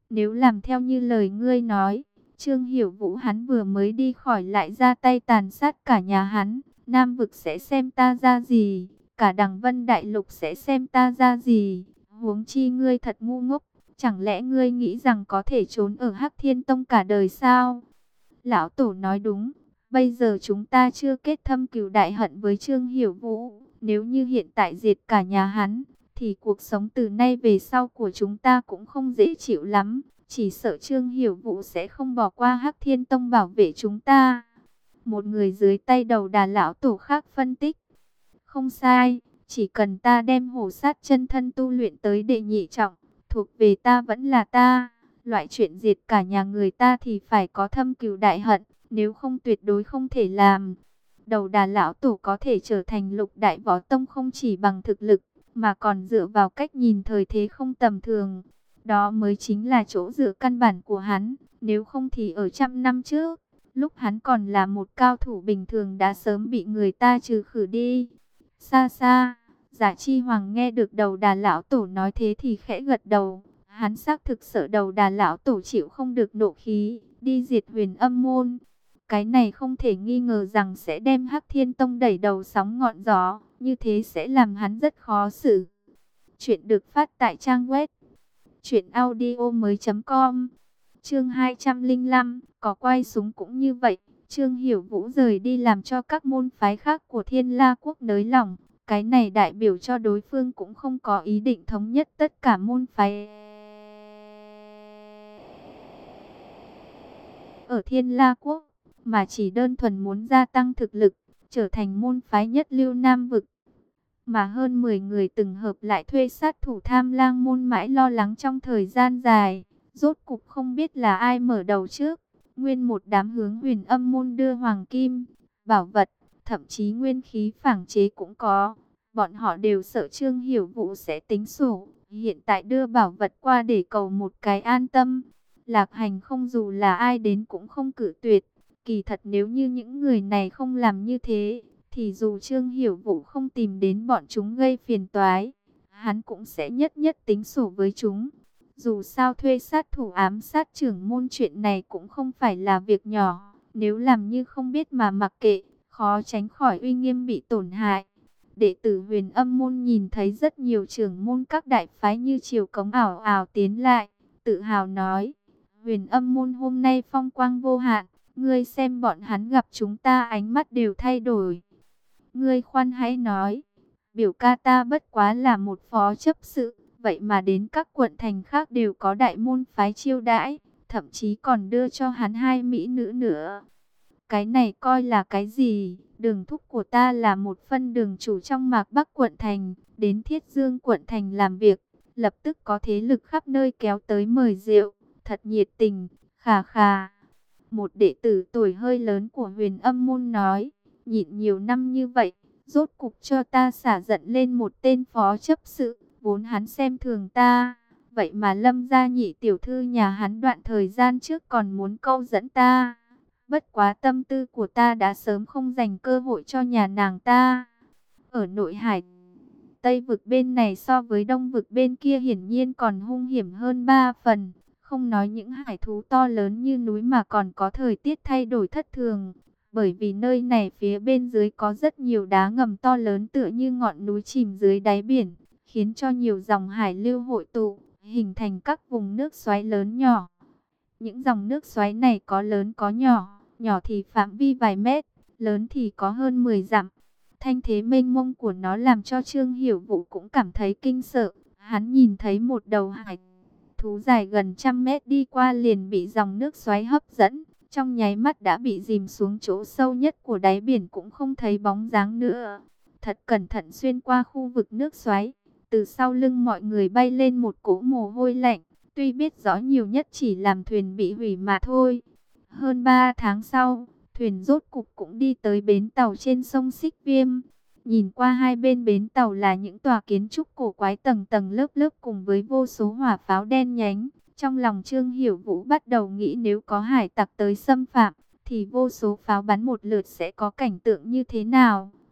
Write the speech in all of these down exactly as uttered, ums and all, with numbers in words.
Nếu làm theo như lời ngươi nói, Trương Hiểu Vũ hắn vừa mới đi khỏi lại ra tay tàn sát cả nhà hắn, Nam vực sẽ xem ta ra gì, cả Đằng Vân Đại Lục sẽ xem ta ra gì. Huống chi ngươi thật ngu ngốc, chẳng lẽ ngươi nghĩ rằng có thể trốn ở Hắc Thiên Tông cả đời sao? Lão Tổ nói đúng, bây giờ chúng ta chưa kết thâm cừu đại hận với Trương Hiểu Vũ, nếu như hiện tại diệt cả nhà hắn, thì cuộc sống từ nay về sau của chúng ta cũng không dễ chịu lắm. Chỉ sợ Trương Hiểu Vũ sẽ không bỏ qua Hắc Thiên Tông bảo vệ chúng ta. Một người dưới tay đầu đà lão tổ khác phân tích. Không sai, chỉ cần ta đem hổ sát chân thân tu luyện tới đệ nhị trọng, thuộc về ta vẫn là ta. Loại chuyện diệt cả nhà người ta thì phải có thâm cừu đại hận, nếu không tuyệt đối không thể làm. Đầu đà lão tổ có thể trở thành lục đại võ tông không chỉ bằng thực lực, mà còn dựa vào cách nhìn thời thế không tầm thường. Đó mới chính là chỗ dựa căn bản của hắn, nếu không thì ở trăm năm trước, lúc hắn còn là một cao thủ bình thường đã sớm bị người ta trừ khử đi. Xa xa, Giả Chi Hoàng nghe được đầu đà lão tổ nói thế thì khẽ gật đầu. Hắn xác thực sợ đầu đà lão tổ chịu không được nộ khí, đi diệt Huyền Âm môn. Cái này không thể nghi ngờ rằng sẽ đem Hắc Thiên Tông đẩy đầu sóng ngọn gió, như thế sẽ làm hắn rất khó xử. Chuyện được phát tại trang web truyện audio mới.com. Chương hai trăm lẻ lăm, có quay súng cũng như vậy. Trương Hiểu Vũ rời đi làm cho các môn phái khác của Thiên La quốc nới lỏng. Cái này đại biểu cho đối phương cũng không có ý định thống nhất tất cả môn phái ở Thiên La quốc, mà chỉ đơn thuần muốn gia tăng thực lực, trở thành môn phái nhất lưu Nam vực. Mà hơn mười người từng hợp lại thuê sát thủ Tham Lang môn mãi lo lắng trong thời gian dài, rốt cục không biết là ai mở đầu trước. Nguyên một đám hướng Huyền Âm môn đưa hoàng kim, bảo vật, thậm chí nguyên khí phảng chế cũng có. Bọn họ đều sợ Trương Hiểu Vũ sẽ tính sổ, hiện tại đưa bảo vật qua để cầu một cái an tâm. Lạc Hành không dù là ai đến cũng không cự tuyệt. Kỳ thật nếu như những người này không làm như thế, thì dù Trương Hiểu Vũ không tìm đến bọn chúng gây phiền toái, hắn cũng sẽ nhất nhất tính sổ với chúng. Dù sao thuê sát thủ ám sát trưởng môn chuyện này cũng không phải là việc nhỏ, nếu làm như không biết mà mặc kệ, khó tránh khỏi uy nghiêm bị tổn hại. Đệ tử Huyền Âm môn nhìn thấy rất nhiều trưởng môn các đại phái như triều cống ảo ảo tiến lại, tự hào nói: Huyền Âm môn hôm nay phong quang vô hạn, ngươi xem bọn hắn gặp chúng ta ánh mắt đều thay đổi. Ngươi khoan hãy nói, biểu ca ta bất quá là một phó chấp sự, vậy mà đến các quận thành khác đều có đại môn phái chiêu đãi, thậm chí còn đưa cho hắn hai mỹ nữ nữa. Cái này coi là cái gì? Đường thúc của ta là một phân đường chủ trong Mạc Bắc quận thành, đến Thiết Dương quận thành làm việc, lập tức có thế lực khắp nơi kéo tới mời rượu, thật nhiệt tình, khà khà. Một đệ tử tuổi hơi lớn của Huyền Âm môn nói, nhịn nhiều năm như vậy, rốt cục cho ta xả giận lên một tên phó chấp sự, vốn hắn xem thường ta. Vậy mà Lâm gia nhị tiểu thư nhà hắn đoạn thời gian trước còn muốn câu dẫn ta. Bất quá tâm tư của ta đã sớm không dành cơ hội cho nhà nàng ta. Ở nội hải, Tây vực bên này so với Đông vực bên kia hiển nhiên còn hung hiểm hơn ba phần. Không nói những hải thú to lớn như núi mà còn có thời tiết thay đổi thất thường. Bởi vì nơi này phía bên dưới có rất nhiều đá ngầm to lớn tựa như ngọn núi chìm dưới đáy biển, khiến cho nhiều dòng hải lưu hội tụ, hình thành các vùng nước xoáy lớn nhỏ. Những dòng nước xoáy này có lớn có nhỏ, nhỏ thì phạm vi vài mét, lớn thì có hơn mười dặm. Thanh thế mênh mông của nó làm cho Trương Hiểu Vũ cũng cảm thấy kinh sợ. Hắn nhìn thấy một đầu hải thú dài gần trăm mét đi qua liền bị dòng nước xoáy hấp dẫn, trong nháy mắt đã bị dìm xuống chỗ sâu nhất của đáy biển, cũng không thấy bóng dáng nữa. Thật cẩn thận xuyên qua khu vực nước xoáy, từ sau lưng mọi người bay lên một cỗ mồ hôi lạnh. Tuy biết rõ nhiều nhất chỉ làm thuyền bị hủy mà thôi. Hơn ba tháng sau, thuyền rốt cục cũng đi tới bến tàu trên sông Xích Viêm. Nhìn qua hai bên bến tàu là những tòa kiến trúc cổ quái tầng tầng lớp lớp cùng với vô số hỏa pháo đen nhánh. Trong lòng Trương Hiểu Vũ bắt đầu nghĩ nếu có hải tặc tới xâm phạm, thì vô số pháo bắn một lượt sẽ có cảnh tượng như thế nào.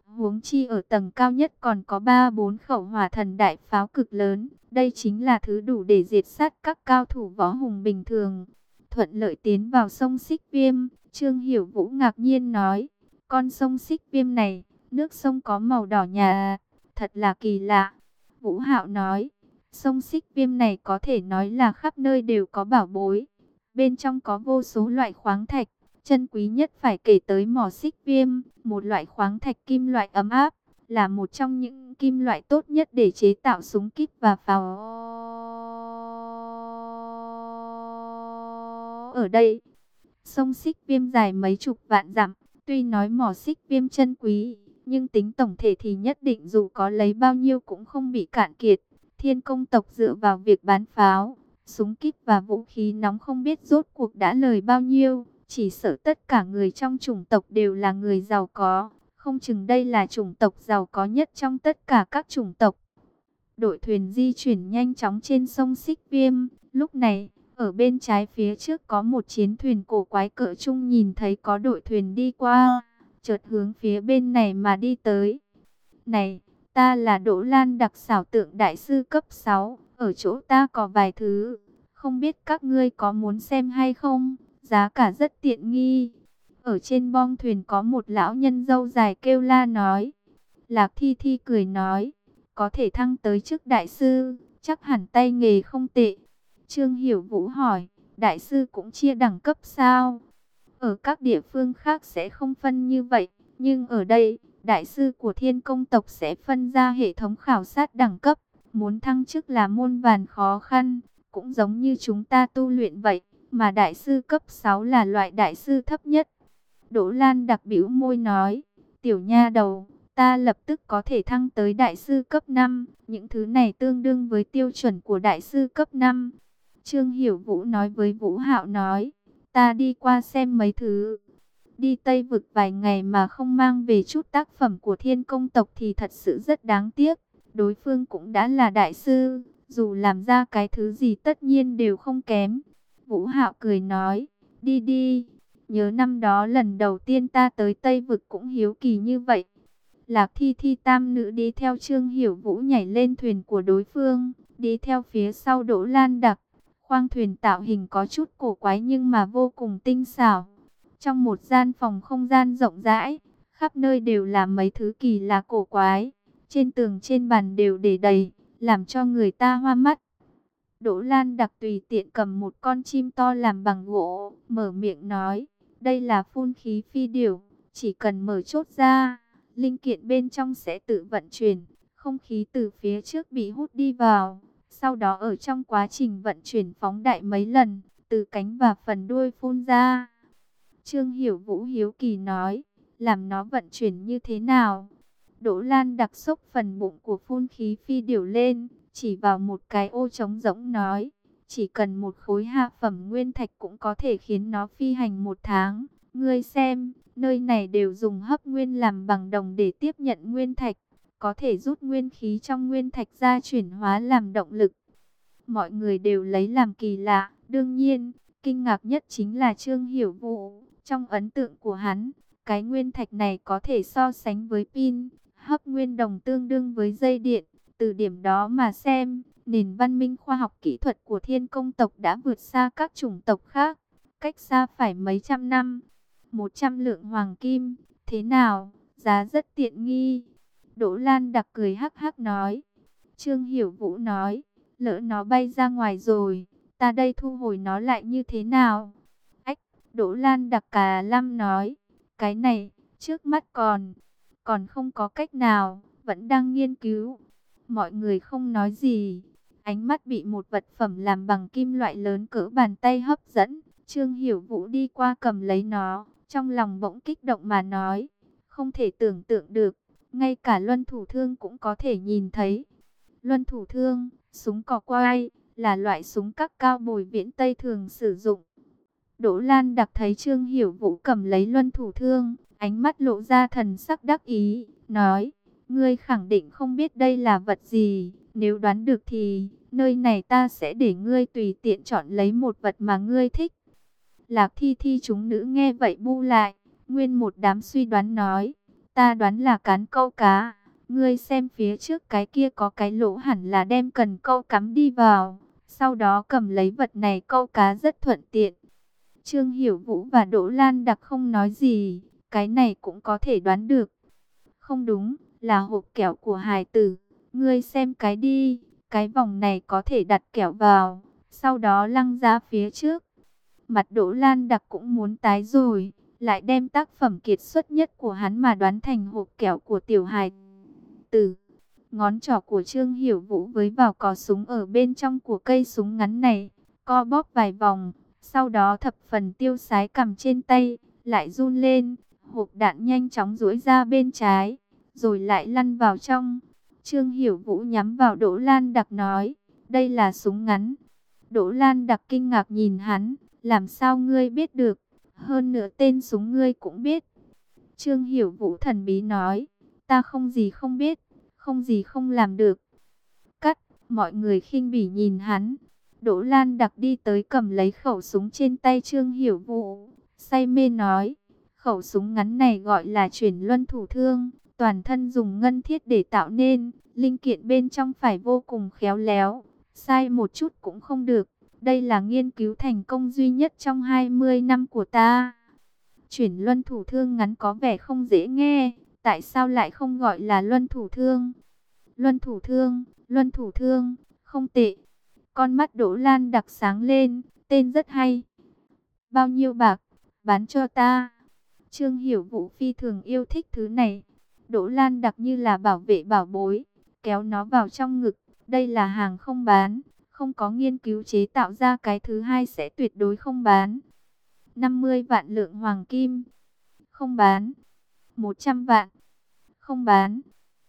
Huống chi ở tầng cao nhất còn có ba bốn khẩu hỏa thần đại pháo cực lớn. Đây chính là thứ đủ để diệt sát các cao thủ võ hùng bình thường. Thuận lợi tiến vào sông Xích Viêm, Trương Hiểu Vũ ngạc nhiên nói, con sông Xích Viêm này, nước sông có màu đỏ nhà, thật là kỳ lạ. Vũ Hạo nói, sông Xích Viêm này có thể nói là khắp nơi đều có bảo bối. Bên trong có vô số loại khoáng thạch, chân quý nhất phải kể tới mỏ Xích Viêm, một loại khoáng thạch kim loại ấm áp, là một trong những kim loại tốt nhất để chế tạo súng kíp và pháo. Ở đây, sông Xích Viêm dài mấy chục vạn dặm, tuy nói mỏ Xích Viêm chân quý, nhưng tính tổng thể thì nhất định dù có lấy bao nhiêu cũng không bị cạn kiệt. Thiên Công tộc dựa vào việc bán pháo, súng kíp và vũ khí nóng không biết rốt cuộc đã lời bao nhiêu, chỉ sợ tất cả người trong chủng tộc đều là người giàu có, không chừng đây là chủng tộc giàu có nhất trong tất cả các chủng tộc. Đội thuyền di chuyển nhanh chóng trên sông Xích Viêm, lúc này, ở bên trái phía trước có một chiến thuyền cổ quái cỡ trung, nhìn thấy có đội thuyền đi qua, chợt hướng phía bên này mà đi tới. Này, ta là Đỗ Lan đặc xảo tượng đại sư cấp sáu, ở chỗ ta có vài thứ, không biết các ngươi có muốn xem hay không, giá cả rất tiện nghi. Ở trên bong thuyền có một lão nhân râu dài kêu la nói. Lạc Thi Thi cười nói, có thể thăng tới chức đại sư, chắc hẳn tay nghề không tệ. Trương Hiểu Vũ hỏi, đại sư cũng chia đẳng cấp sao? Ở các địa phương khác sẽ không phân như vậy, nhưng ở đây, đại sư của Thiên Công tộc sẽ phân ra hệ thống khảo sát đẳng cấp. Muốn thăng chức là muôn vàn khó khăn, cũng giống như chúng ta tu luyện vậy, mà đại sư cấp sáu là loại đại sư thấp nhất. Đỗ Lan đặc bĩu môi nói, tiểu nha đầu, ta lập tức có thể thăng tới đại sư cấp năm, những thứ này tương đương với tiêu chuẩn của đại sư cấp năm. Trương Hiểu Vũ nói với Vũ Hạo nói, ta đi qua xem mấy thứ. Đi Tây Vực vài ngày mà không mang về chút tác phẩm của Thiên Công tộc thì thật sự rất đáng tiếc. Đối phương cũng đã là đại sư, dù làm ra cái thứ gì tất nhiên đều không kém. Vũ Hạo cười nói, đi đi, nhớ năm đó lần đầu tiên ta tới Tây Vực cũng hiếu kỳ như vậy. Lạc Thi Thi tam nữ đi theo Trương Hiểu Vũ nhảy lên thuyền của đối phương, đi theo phía sau Đỗ Lan đặc. Khoang thuyền tạo hình có chút cổ quái nhưng mà vô cùng tinh xảo. Trong một gian phòng không gian rộng rãi, khắp nơi đều là mấy thứ kỳ lạ cổ quái. Trên tường trên bàn đều để đầy, làm cho người ta hoa mắt. Đỗ Lan đặc tùy tiện cầm một con chim to làm bằng gỗ, mở miệng nói, đây là phun khí phi điểu, chỉ cần mở chốt ra, linh kiện bên trong sẽ tự vận chuyển, không khí từ phía trước bị hút đi vào, sau đó ở trong quá trình vận chuyển phóng đại mấy lần, từ cánh và phần đuôi phun ra. Trương Hiểu Vũ hiếu kỳ nói, làm nó vận chuyển như thế nào? Đỗ Lan đặc xốc phần bụng của phun khí phi điểu lên, chỉ vào một cái ô trống rỗng nói, chỉ cần một khối hạ phẩm nguyên thạch cũng có thể khiến nó phi hành một tháng. Ngươi xem, nơi này đều dùng hấp nguyên làm bằng đồng để tiếp nhận nguyên thạch, có thể rút nguyên khí trong nguyên thạch ra chuyển hóa làm động lực. Mọi người đều lấy làm kỳ lạ, đương nhiên, kinh ngạc nhất chính là Trương Hiểu Vũ. Trong ấn tượng của hắn, cái nguyên thạch này có thể so sánh với pin, hấp nguyên đồng tương đương với dây điện. Từ điểm đó mà xem, nền văn minh khoa học kỹ thuật của Thiên Công tộc đã vượt xa các chủng tộc khác, cách xa phải mấy trăm năm. Một trăm lượng hoàng kim, thế nào, giá rất tiện nghi. Đỗ Lan đặc cười hắc hắc nói. Trương Hiểu Vũ nói, lỡ nó bay ra ngoài rồi, ta đây thu hồi nó lại như thế nào? Ách, Đỗ Lan đặc cà lăm nói, cái này, trước mắt còn, còn không có cách nào, vẫn đang nghiên cứu. Mọi người không nói gì, ánh mắt bị một vật phẩm làm bằng kim loại lớn cỡ bàn tay hấp dẫn. Trương Hiểu Vũ đi qua cầm lấy nó, trong lòng bỗng kích động mà nói, không thể tưởng tượng được, ngay cả luân thủ thương cũng có thể nhìn thấy. Luân thủ thương, súng cò quay, là loại súng các cao bồi viễn Tây thường sử dụng. Đỗ Lan đặc thấy Trương Hiểu Vũ cầm lấy luân thủ thương, ánh mắt lộ ra thần sắc đắc ý, nói, ngươi khẳng định không biết đây là vật gì, nếu đoán được thì, nơi này ta sẽ để ngươi tùy tiện chọn lấy một vật mà ngươi thích. Lạc Thi Thi chúng nữ nghe vậy bu lại, nguyên một đám suy đoán nói, Ta đoán là cán câu cá. Ngươi xem phía trước cái kia có cái lỗ, hẳn là đem cần câu cắm đi vào. Sau đó cầm lấy vật này câu cá rất thuận tiện. Trương Hiểu Vũ và Đỗ Lan Đặc không nói gì. Cái này cũng có thể đoán được. Không đúng, là hộp kẹo của hài tử. Ngươi xem cái đi. Cái vòng này có thể đặt kẹo vào. Sau đó lăng ra phía trước. Mặt Đỗ Lan Đặc cũng muốn tái rồi. Lại đem tác phẩm kiệt xuất nhất của hắn mà đoán thành hộp kẹo của tiểu hài tử. Ngón trỏ của Trương Hiểu Vũ với vào cò súng ở bên trong của cây súng ngắn này, co bóp vài vòng, sau đó thập phần tiêu sái cầm trên tay, lại run lên, hộp đạn nhanh chóng duỗi ra bên trái, rồi lại lăn vào trong. Trương Hiểu Vũ nhắm vào Đỗ Lan Đặc nói, đây là súng ngắn. Đỗ Lan Đặc kinh ngạc nhìn hắn, làm sao ngươi biết được, hơn nữa tên súng ngươi cũng biết. Trương Hiểu Vũ thần bí nói, ta không gì không biết, không gì không làm được. Cắt, mọi người khinh bỉ nhìn hắn. Đỗ Lan Đặc đi tới cầm lấy khẩu súng trên tay Trương Hiểu Vũ, say mê nói, khẩu súng ngắn này gọi là chuyển luân thủ thương, toàn thân dùng ngân thiết để tạo nên, linh kiện bên trong phải vô cùng khéo léo, sai một chút cũng không được. Đây là nghiên cứu thành công duy nhất trong hai mươi năm của ta. Chuyển luân thủ thương ngắn có vẻ không dễ nghe, tại sao lại không gọi là luân thủ thương? Luân thủ thương, luân thủ thương, không tệ. Con mắt Đỗ Lan Đặc sáng lên, tên rất hay. Bao nhiêu bạc, bán cho ta. Trương Hiểu Vũ phi thường yêu thích thứ này. Đỗ Lan Đặc như là bảo vệ bảo bối, kéo nó vào trong ngực. Đây là hàng không bán, không có nghiên cứu chế tạo ra cái thứ hai sẽ tuyệt đối không bán. năm mươi vạn lượng hoàng kim, không bán. một trăm vạn, không bán.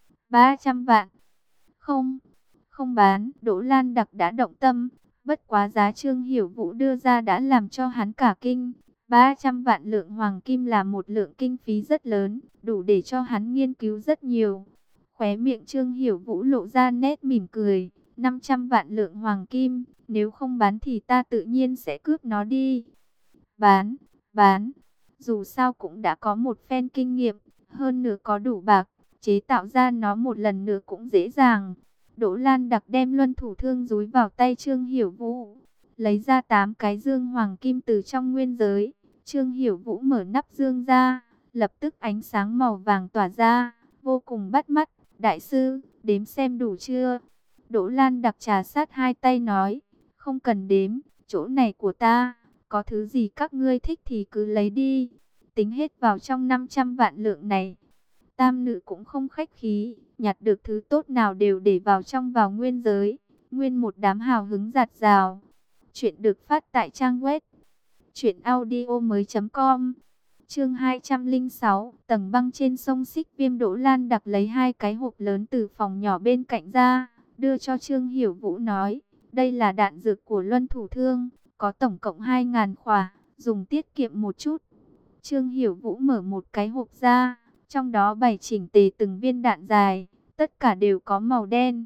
ba trăm vạn, không, không bán. Đỗ Lan Đặc đã động tâm, bất quá giá Trương Hiểu Vũ đưa ra đã làm cho hắn cả kinh. ba trăm vạn lượng hoàng kim là một lượng kinh phí rất lớn, đủ để cho hắn nghiên cứu rất nhiều. Khóe miệng Trương Hiểu Vũ lộ ra nét mỉm cười. năm trăm vạn lượng hoàng kim, nếu không bán thì ta tự nhiên sẽ cướp nó đi. Bán, bán, dù sao cũng đã có một phen kinh nghiệm, hơn nữa có đủ bạc, chế tạo ra nó một lần nữa cũng dễ dàng. Đỗ Lan Đặc đem luân thủ thương dúi vào tay Trương Hiểu Vũ, lấy ra tám cái dương hoàng kim từ trong nguyên giới. Trương Hiểu Vũ mở nắp dương ra, lập tức ánh sáng màu vàng tỏa ra, vô cùng bắt mắt. Đại sư, đếm xem đủ chưa? Đỗ Lan Đặc trà sát hai tay nói, không cần đếm, chỗ này của ta, có thứ gì các ngươi thích thì cứ lấy đi, tính hết vào trong năm trăm vạn lượng này. Tam nữ cũng không khách khí, nhặt được thứ tốt nào đều để vào trong vào nguyên giới, nguyên một đám hào hứng dạt dào. Chuyện được phát tại trang web truyện audio mới chấm com. Chương hai trăm lẻ sáu, tầng băng trên sông Xích Viêm. Đỗ Lan Đặc lấy hai cái hộp lớn từ phòng nhỏ bên cạnh ra, đưa cho Trương Hiểu Vũ nói, đây là đạn dược của luân thủ thương, có tổng cộng hai nghìn khỏa, dùng tiết kiệm một chút. Trương Hiểu Vũ mở một cái hộp ra, trong đó bày chỉnh tề từng viên đạn dài, tất cả đều có màu đen.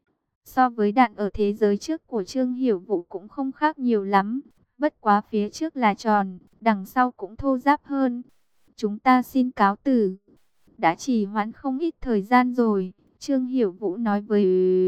So với đạn ở thế giới trước của Trương Hiểu Vũ cũng không khác nhiều lắm, bất quá phía trước là tròn, đằng sau cũng thô ráp hơn. Chúng ta xin cáo từ, đã trì hoãn không ít thời gian rồi, Trương Hiểu Vũ nói với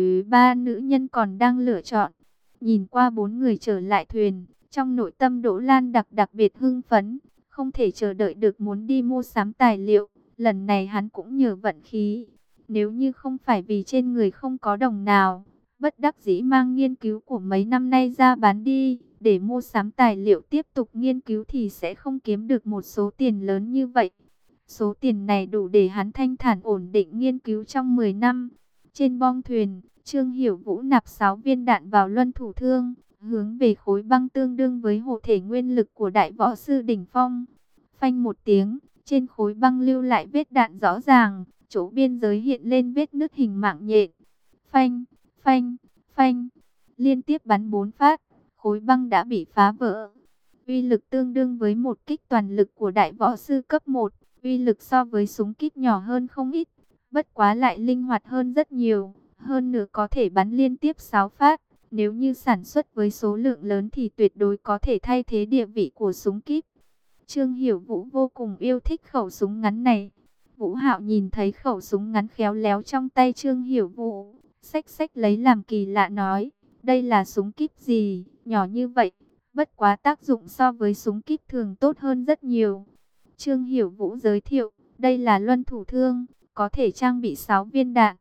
ba nữ nhân còn đang lựa chọn. Nhìn qua bốn người trở lại thuyền, trong nội tâm Đỗ Lan Đặc đặc biệt hưng phấn, không thể chờ đợi được muốn đi mua sắm tài liệu. Lần này hắn cũng nhờ vận khí, nếu như không phải vì trên người không có đồng nào, bất đắc dĩ mang nghiên cứu của mấy năm nay ra bán đi, để mua sắm tài liệu tiếp tục nghiên cứu thì sẽ không kiếm được một số tiền lớn như vậy. Số tiền này đủ để hắn thanh thản ổn định nghiên cứu trong mười năm. Trên bong thuyền, Trương Hiểu Vũ nạp sáu viên đạn vào luân thủ thương, hướng về khối băng tương đương với hộ thể nguyên lực của đại võ sư đỉnh phong. Phanh một tiếng, trên khối băng lưu lại vết đạn rõ ràng, chỗ biên giới hiện lên vết nứt hình mạng nhện. Phanh, phanh, phanh, liên tiếp bắn bốn phát, khối băng đã bị phá vỡ. Uy lực tương đương với một kích toàn lực của đại võ sư cấp một, uy lực so với súng kíp nhỏ hơn không ít, bất quá lại linh hoạt hơn rất nhiều, hơn nữa có thể bắn liên tiếp sáu phát. Nếu như sản xuất với số lượng lớn thì tuyệt đối có thể thay thế địa vị của súng kíp. Trương Hiểu Vũ vô cùng yêu thích khẩu súng ngắn này, Vũ Hạo nhìn thấy khẩu súng ngắn khéo léo trong tay Trương Hiểu Vũ, xách xách lấy làm kỳ lạ nói, đây là súng kíp gì, nhỏ như vậy, bất quá tác dụng so với súng kíp thường tốt hơn rất nhiều. Trương Hiểu Vũ giới thiệu, đây là luân thủ thương, có thể trang bị sáu viên đạn.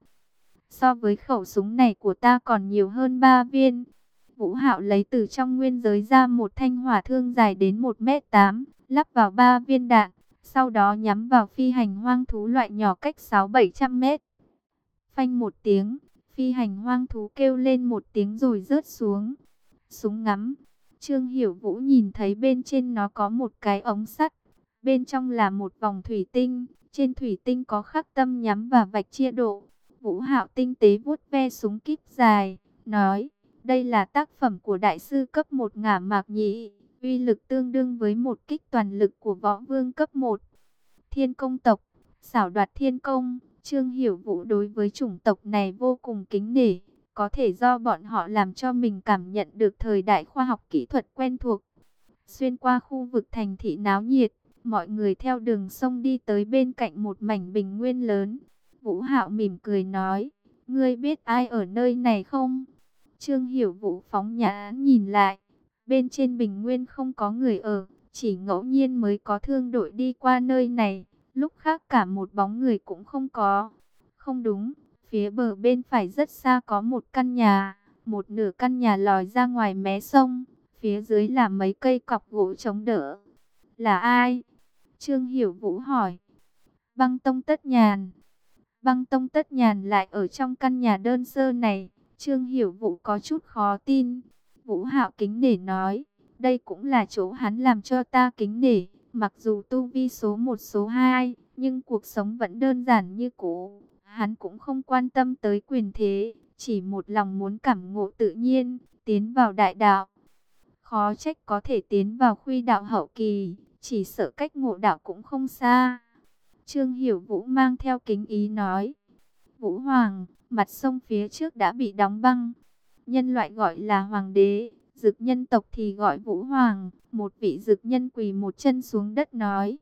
So với khẩu súng này của ta còn nhiều hơn ba viên. Vũ Hạo lấy từ trong nguyên giới ra một thanh hỏa thương dài đến một mét tám, lắp vào ba viên đạn, sau đó nhắm vào phi hành hoang thú loại nhỏ cách sáu bảy trăm mét. Phanh một tiếng, phi hành hoang thú kêu lên một tiếng rồi rớt xuống. Súng ngắm. Trương Hiểu Vũ nhìn thấy bên trên nó có một cái ống sắt, bên trong là một vòng thủy tinh, trên thủy tinh có khắc tâm nhắm và vạch chia độ. Vũ Hạo tinh tế vuốt ve súng kíp dài, nói, đây là tác phẩm của đại sư cấp một Ngả Mạc Nhĩ, uy lực tương đương với một kích toàn lực của võ vương cấp một. Thiên công tộc, xảo đoạt thiên công, Trương Hiểu Vũ đối với chủng tộc này vô cùng kính nể, có thể do bọn họ làm cho mình cảm nhận được thời đại khoa học kỹ thuật quen thuộc. Xuyên qua khu vực thành thị náo nhiệt, mọi người theo đường sông đi tới bên cạnh một mảnh bình nguyên lớn. Vũ Hạo mỉm cười nói, ngươi biết ai ở nơi này không? Trương Hiểu Vũ phóng nhãn nhìn lại, bên trên bình nguyên không có người ở, chỉ ngẫu nhiên mới có thương đội đi qua nơi này, lúc khác cả một bóng người cũng không có. Không đúng, phía bờ bên phải rất xa có một căn nhà, một nửa căn nhà lòi ra ngoài mé sông, phía dưới là mấy cây cọc gỗ chống đỡ. Là ai? Trương Hiểu Vũ hỏi. Băng Tông Tất Nhàn. Băng Tông Tất Nhàn lại ở trong căn nhà đơn sơ này. Trương Hiểu Vũ có chút khó tin. Vũ Hạo kính nể nói, đây cũng là chỗ hắn làm cho ta kính nể. Mặc dù tu vi số một số hai, nhưng cuộc sống vẫn đơn giản như cũ. Hắn cũng không quan tâm tới quyền thế, chỉ một lòng muốn cảm ngộ tự nhiên, tiến vào đại đạo. Khó trách có thể tiến vào khuy đạo hậu kỳ, chỉ sợ cách ngộ đạo cũng không xa. Trương Hiểu Vũ mang theo kính ý nói, Vũ Hoàng, mặt sông phía trước đã bị đóng băng. Nhân loại gọi là Hoàng đế, dực nhân tộc thì gọi Vũ Hoàng. Một vị dực nhân quỳ một chân xuống đất nói.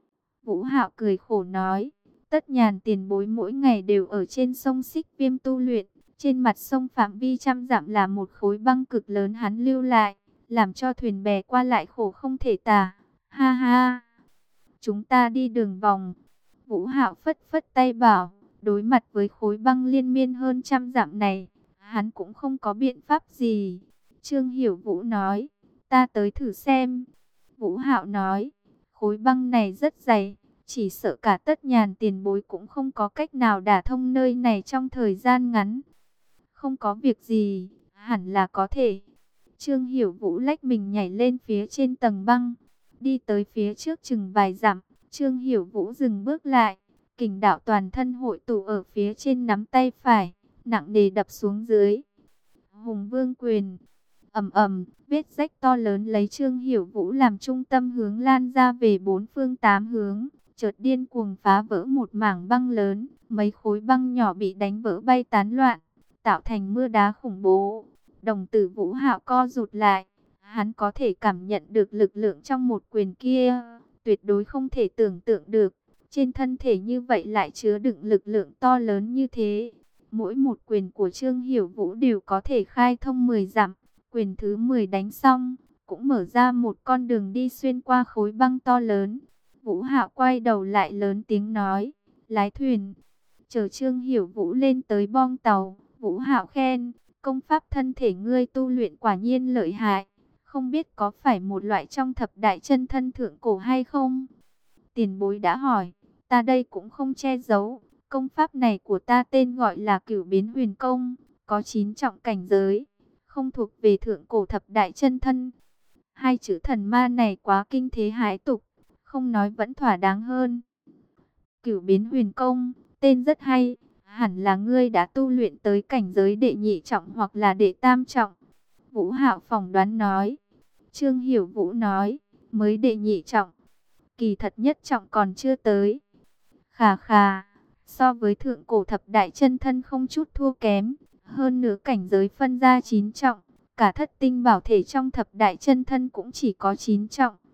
Vũ Hạo cười khổ nói, Tất Nhàn tiền bối mỗi ngày đều ở trên sông Xích Viêm tu luyện. Trên mặt sông phạm vi trăm dặm là một khối băng cực lớn hắn lưu lại, làm cho thuyền bè qua lại khổ không thể tả. Ha ha, chúng ta đi đường vòng. Vũ Hạo phất phất tay bảo, đối mặt với khối băng liên miên hơn trăm dặm này, hắn cũng không có biện pháp gì. Trương Hiểu Vũ nói, ta tới thử xem. Vũ Hạo nói, khối băng này rất dày, chỉ sợ cả Tất Nhàn tiền bối cũng không có cách nào đả thông nơi này trong thời gian ngắn. Không có việc gì, hẳn là có thể. Trương Hiểu Vũ lách mình nhảy lên phía trên tầng băng, đi tới phía trước chừng vài dặm. Trương Hiểu Vũ dừng bước lại, kình đạo toàn thân hội tụ ở phía trên nắm tay phải, nặng nề đập xuống dưới. Hùng Vương Quyền. Ầm ầm, vết rách to lớn lấy Trương Hiểu Vũ làm trung tâm hướng lan ra về bốn phương tám hướng, chợt điên cuồng phá vỡ một mảng băng lớn, mấy khối băng nhỏ bị đánh vỡ bay tán loạn, tạo thành mưa đá khủng bố. Đồng tử Vũ Hạo co rụt lại, hắn có thể cảm nhận được lực lượng trong một quyền kia, tuyệt đối không thể tưởng tượng được, trên thân thể như vậy lại chứa đựng lực lượng to lớn như thế. Mỗi một quyền của Trương Hiểu Vũ đều có thể khai thông mười dặm. Quyền thứ mười đánh xong, cũng mở ra một con đường đi xuyên qua khối băng to lớn. Vũ Hạo quay đầu lại lớn tiếng nói, lái thuyền. Chờ Trương Hiểu Vũ lên tới bong tàu, Vũ Hạo khen, công pháp thân thể ngươi tu luyện quả nhiên lợi hại. Không biết có phải một loại trong thập đại chân thân thượng cổ hay không? Tiền bối đã hỏi, ta đây cũng không che giấu. Công pháp này của ta tên gọi là Cửu Biến Huyền Công, có chín trọng cảnh giới, không thuộc về thượng cổ thập đại chân thân. Hai chữ thần ma này quá kinh thế hãi tục, không nói vẫn thỏa đáng hơn. Cửu Biến Huyền Công, tên rất hay, hẳn là ngươi đã tu luyện tới cảnh giới đệ nhị trọng hoặc là đệ tam trọng. Vũ Hạo phỏng đoán nói. Trương Hiểu Vũ nói, mới đệ nhị trọng, kỳ thật nhất trọng còn chưa tới. Khà khà, so với thượng cổ thập đại chân thân không chút thua kém, hơn nữa cảnh giới phân ra chín trọng, cả thất tinh bảo thể trong thập đại chân thân cũng chỉ có chín trọng.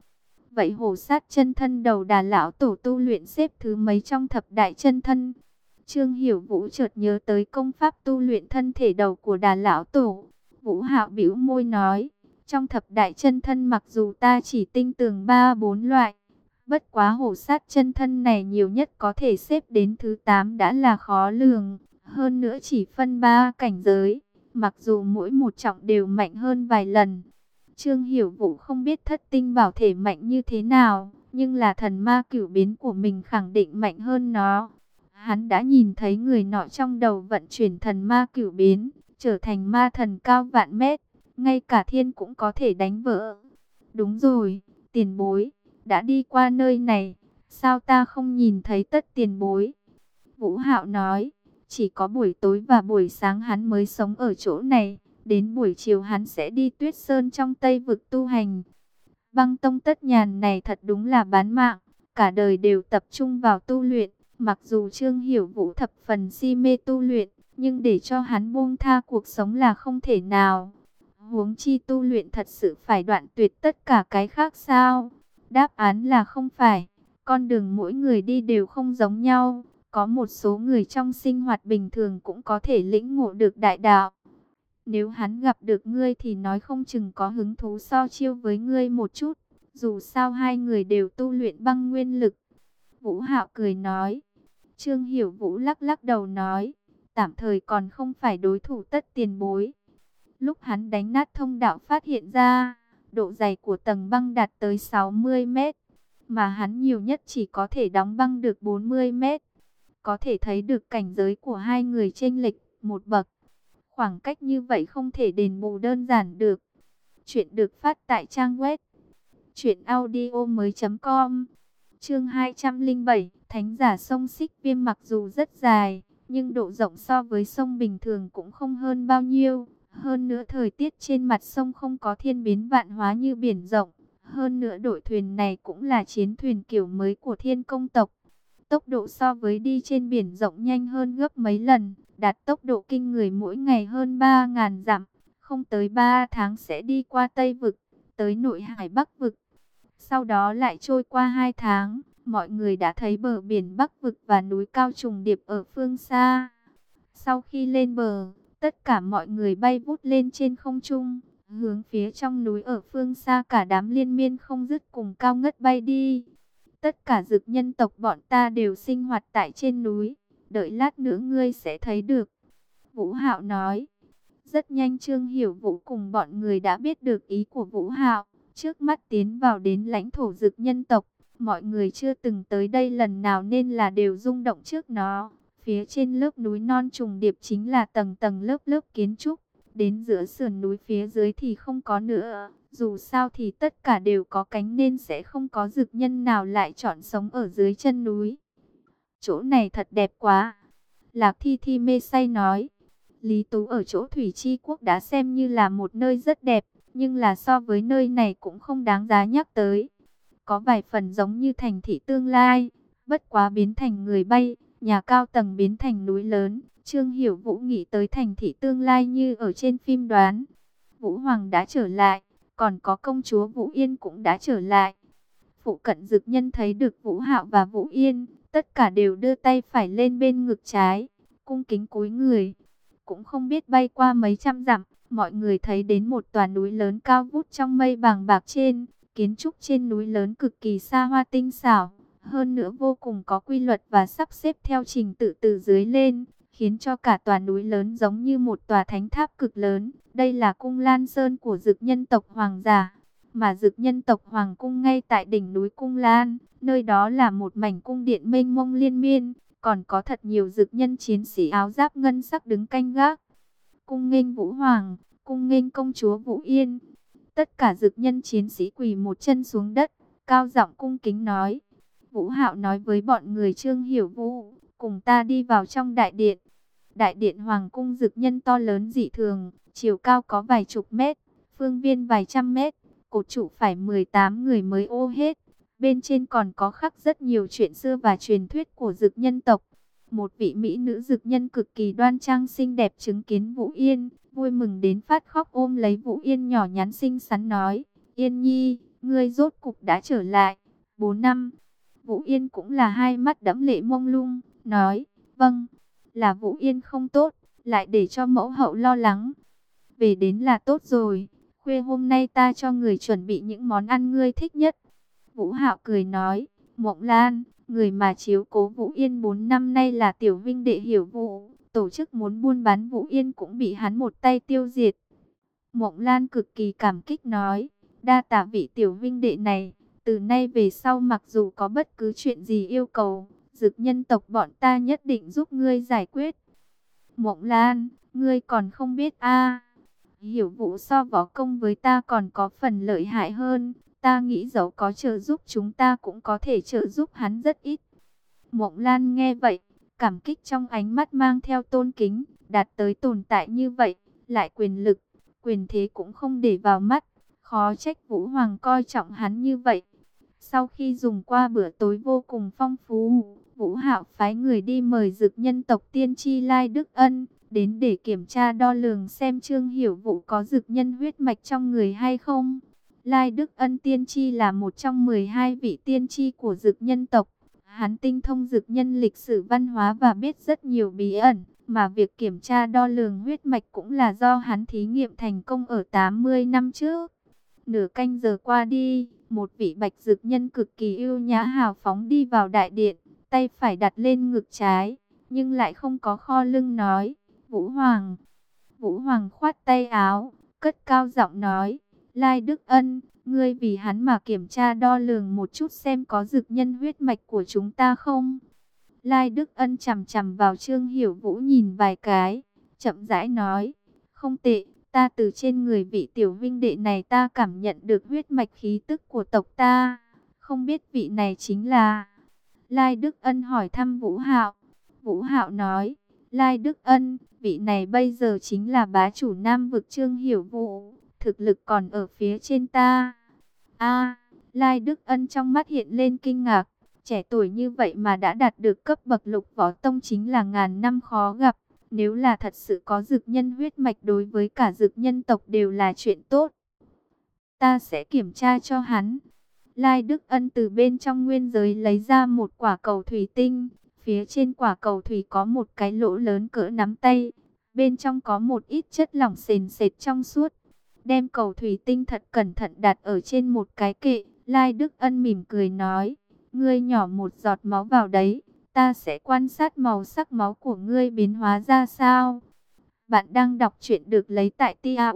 Vậy hổ sát chân thân đầu Đà lão tổ tu luyện xếp thứ mấy trong thập đại chân thân? Trương Hiểu Vũ chợt nhớ tới công pháp tu luyện thân thể đầu của Đà lão tổ. Vũ Hạo bĩu môi nói, trong thập đại chân thân mặc dù ta chỉ tinh tường ba bốn loại, bất quá hổ sát chân thân này nhiều nhất có thể xếp đến thứ tám đã là khó lường, hơn nữa chỉ phân ba cảnh giới, mặc dù mỗi một trọng đều mạnh hơn vài lần. Trương Hiểu Vũ không biết thất tinh bảo thể mạnh như thế nào, nhưng là thần ma cửu biến của mình khẳng định mạnh hơn nó. Hắn đã nhìn thấy người nọ trong đầu vận chuyển thần ma cửu biến, trở thành ma thần cao vạn mét, ngay cả thiên cũng có thể đánh vỡ. Đúng rồi, tiền bối, đã đi qua nơi này, sao ta không nhìn thấy Tất tiền bối? Vũ Hạo nói, chỉ có buổi tối và buổi sáng hắn mới sống ở chỗ này, đến buổi chiều hắn sẽ đi Tuyết Sơn trong Tây vực tu hành. Băng Tông Tất Nhàn này thật đúng là bán mạng, cả đời đều tập trung vào tu luyện, mặc dù Trương Hiểu Vũ thập phần si mê tu luyện, nhưng để cho hắn buông tha cuộc sống là không thể nào. Huống chi tu luyện thật sự phải đoạn tuyệt tất cả cái khác sao? Đáp án là không phải. Con đường mỗi người đi đều không giống nhau. Có một số người trong sinh hoạt bình thường cũng có thể lĩnh ngộ được đại đạo. Nếu hắn gặp được ngươi thì nói không chừng có hứng thú so chiêu với ngươi một chút. Dù sao hai người đều tu luyện băng nguyên lực. Vũ Hạo cười nói. Trương Hiểu Vũ lắc lắc đầu nói, tạm thời còn không phải đối thủ Tất tiền bối. Lúc hắn đánh nát thông đạo phát hiện ra, độ dày của tầng băng đạt tới sáu mươi mét, mà hắn nhiều nhất chỉ có thể đóng băng được bốn mươi mét. Có thể thấy được cảnh giới của hai người chênh lệch một bậc. Khoảng cách như vậy không thể đền bù đơn giản được. Chuyện được phát tại trang web truyện audio mới chấm com. Chương hai trăm lẻ bảy, Thánh giả sông Xích Viêm mặc dù rất dài, nhưng độ rộng so với sông bình thường cũng không hơn bao nhiêu. Hơn nữa thời tiết trên mặt sông không có thiên biến vạn hóa như biển rộng. Hơn nữa đội thuyền này cũng là chiến thuyền kiểu mới của Thiên Công tộc. Tốc độ so với đi trên biển rộng nhanh hơn gấp mấy lần, đạt tốc độ kinh người mỗi ngày hơn ba nghìn dặm. Không tới ba tháng sẽ đi qua Tây Vực, tới nội hải Bắc Vực. Sau đó lại trôi qua hai tháng, mọi người đã thấy bờ biển Bắc Vực và núi cao trùng điệp ở phương xa. Sau khi lên bờ, tất cả mọi người bay vút lên trên không trung, hướng phía trong núi ở phương xa cả đám liên miên không dứt cùng cao ngất bay đi. Tất cả dực nhân tộc bọn ta đều sinh hoạt tại trên núi, đợi lát nữa ngươi sẽ thấy được. Vũ Hạo nói. Rất nhanh Trương Hiểu Vũ cùng bọn người đã biết được ý của Vũ Hạo. Trước mắt tiến vào đến lãnh thổ dực nhân tộc, mọi người chưa từng tới đây lần nào nên là đều rung động trước nó. Phía trên lớp núi non trùng điệp chính là tầng tầng lớp lớp kiến trúc, đến giữa sườn núi phía dưới thì không có nữa. Dù sao thì tất cả đều có cánh nên sẽ không có dực nhân nào lại chọn sống ở dưới chân núi. Chỗ này thật đẹp quá. Lạc Thi Thi mê say nói. Lý Tú ở chỗ Thủy Chi Quốc đã xem như là một nơi rất đẹp, nhưng là so với nơi này cũng không đáng giá nhắc tới. Có vài phần giống như thành thị tương lai, bất quá biến thành người bay, nhà cao tầng biến thành núi lớn. Trương Hiểu Vũ nghĩ tới thành thị tương lai như ở trên phim đoán. Vũ Hoàng đã trở lại, còn có công chúa Vũ Yên cũng đã trở lại. Phụ cận dực nhân thấy được Vũ Hạo và Vũ Yên, tất cả đều đưa tay phải lên bên ngực trái, cung kính cúi người. Cũng không biết bay qua mấy trăm dặm, mọi người thấy đến một tòa núi lớn cao vút trong mây bàng bạc trên. Kiến trúc trên núi lớn cực kỳ xa hoa tinh xảo, hơn nữa vô cùng có quy luật và sắp xếp theo trình tự từ dưới lên, khiến cho cả tòa núi lớn giống như một tòa thánh tháp cực lớn. Đây là cung Lan Sơn của dực nhân tộc Hoàng giả, mà dực nhân tộc Hoàng cung ngay tại đỉnh núi Cung Lan, nơi đó là một mảnh cung điện mênh mông liên miên, còn có thật nhiều dực nhân chiến sĩ áo giáp ngân sắc đứng canh gác. Cung nghênh Vũ Hoàng, cung nghênh công chúa Vũ Yên. Tất cả dực nhân chiến sĩ quỳ một chân xuống đất, cao giọng cung kính nói. Vũ Hạo nói với bọn người Trương Hiểu Vũ, cùng ta đi vào trong đại điện. Đại điện hoàng cung dực nhân to lớn dị thường, chiều cao có vài chục mét, phương viên vài trăm mét, cột trụ phải mười tám người mới ô hết. Bên trên còn có khắc rất nhiều chuyện xưa và truyền thuyết của dực nhân tộc. Một vị mỹ nữ dực nhân cực kỳ đoan trang xinh đẹp chứng kiến Vũ Yên, vui mừng đến phát khóc ôm lấy Vũ Yên nhỏ nhắn xinh xắn nói, Yên Nhi, ngươi rốt cục đã trở lại. Bốn năm. Vũ Yên cũng là hai mắt đẫm lệ mông lung, nói, vâng, là Vũ Yên không tốt, lại để cho mẫu hậu lo lắng. Về đến là tốt rồi, khuya hôm nay ta cho người chuẩn bị những món ăn ngươi thích nhất. Vũ Hạo cười nói, Mộng Lan, người mà chiếu cố Vũ Yên bốn năm nay là tiểu vinh đệ Hiểu Vũ, tổ chức muốn buôn bán Vũ Yên cũng bị hắn một tay tiêu diệt. Mộng Lan cực kỳ cảm kích nói, đa tạ vị tiểu vinh đệ này, từ nay về sau mặc dù có bất cứ chuyện gì yêu cầu, Dực nhân tộc bọn ta nhất định giúp ngươi giải quyết. Mộng Lan, ngươi còn không biết a, Hiểu Vũ so võ công với ta còn có phần lợi hại hơn, ta nghĩ dẫu có trợ giúp chúng ta cũng có thể trợ giúp hắn rất ít. Mộng Lan nghe vậy, cảm kích trong ánh mắt mang theo tôn kính, đạt tới tồn tại như vậy, lại quyền lực, quyền thế cũng không để vào mắt, khó trách Vũ Hoàng coi trọng hắn như vậy. Sau khi dùng qua bữa tối vô cùng phong phú, Vũ Hạo phái người đi mời Dực nhân tộc tiên tri Lai Đức Ân đến để kiểm tra đo lường xem Trương Hiểu Vũ có dực nhân huyết mạch trong người hay không. Lai Đức Ân tiên tri là một trong mười hai vị tiên tri của Dực nhân tộc. Hắn tinh thông dực nhân lịch sử văn hóa và biết rất nhiều bí ẩn, mà việc kiểm tra đo lường huyết mạch cũng là do hắn thí nghiệm thành công ở tám mươi năm trước. Nửa canh giờ qua đi, một vị bạch dực nhân cực kỳ ưu nhã hào phóng đi vào đại điện, tay phải đặt lên ngực trái, nhưng lại không có kho lưng nói, Vũ Hoàng. Vũ Hoàng khoát tay áo, cất cao giọng nói, Lai Đức Ân, ngươi vì hắn mà kiểm tra đo lường một chút xem có dực nhân huyết mạch của chúng ta không? Lai Đức Ân chằm chằm vào Trương Hiểu Vũ nhìn vài cái, chậm rãi nói, không tệ, ta từ trên người vị tiểu vinh đệ này ta cảm nhận được huyết mạch khí tức của tộc ta, không biết vị này chính là... Lai Đức Ân hỏi thăm Vũ Hạo. Vũ Hạo nói, Lai Đức Ân, vị này bây giờ chính là bá chủ Nam vực Trương Hiểu Vũ, thực lực còn ở phía trên ta. A, Lai Đức Ân trong mắt hiện lên kinh ngạc, trẻ tuổi như vậy mà đã đạt được cấp bậc lục võ tông chính là ngàn năm khó gặp. Nếu là thật sự có dực nhân huyết mạch đối với cả dực nhân tộc đều là chuyện tốt. Ta sẽ kiểm tra cho hắn. Lai Đức Ân từ bên trong nguyên giới lấy ra một quả cầu thủy tinh. Phía trên quả cầu thủy có một cái lỗ lớn cỡ nắm tay. Bên trong có một ít chất lỏng sền sệt trong suốt. Đem cầu thủy tinh thật cẩn thận đặt ở trên một cái kệ. Lai Đức Ân mỉm cười nói, ngươi nhỏ một giọt máu vào đấy, ta sẽ quan sát màu sắc máu của ngươi biến hóa ra sao. Bạn đang đọc truyện được lấy tại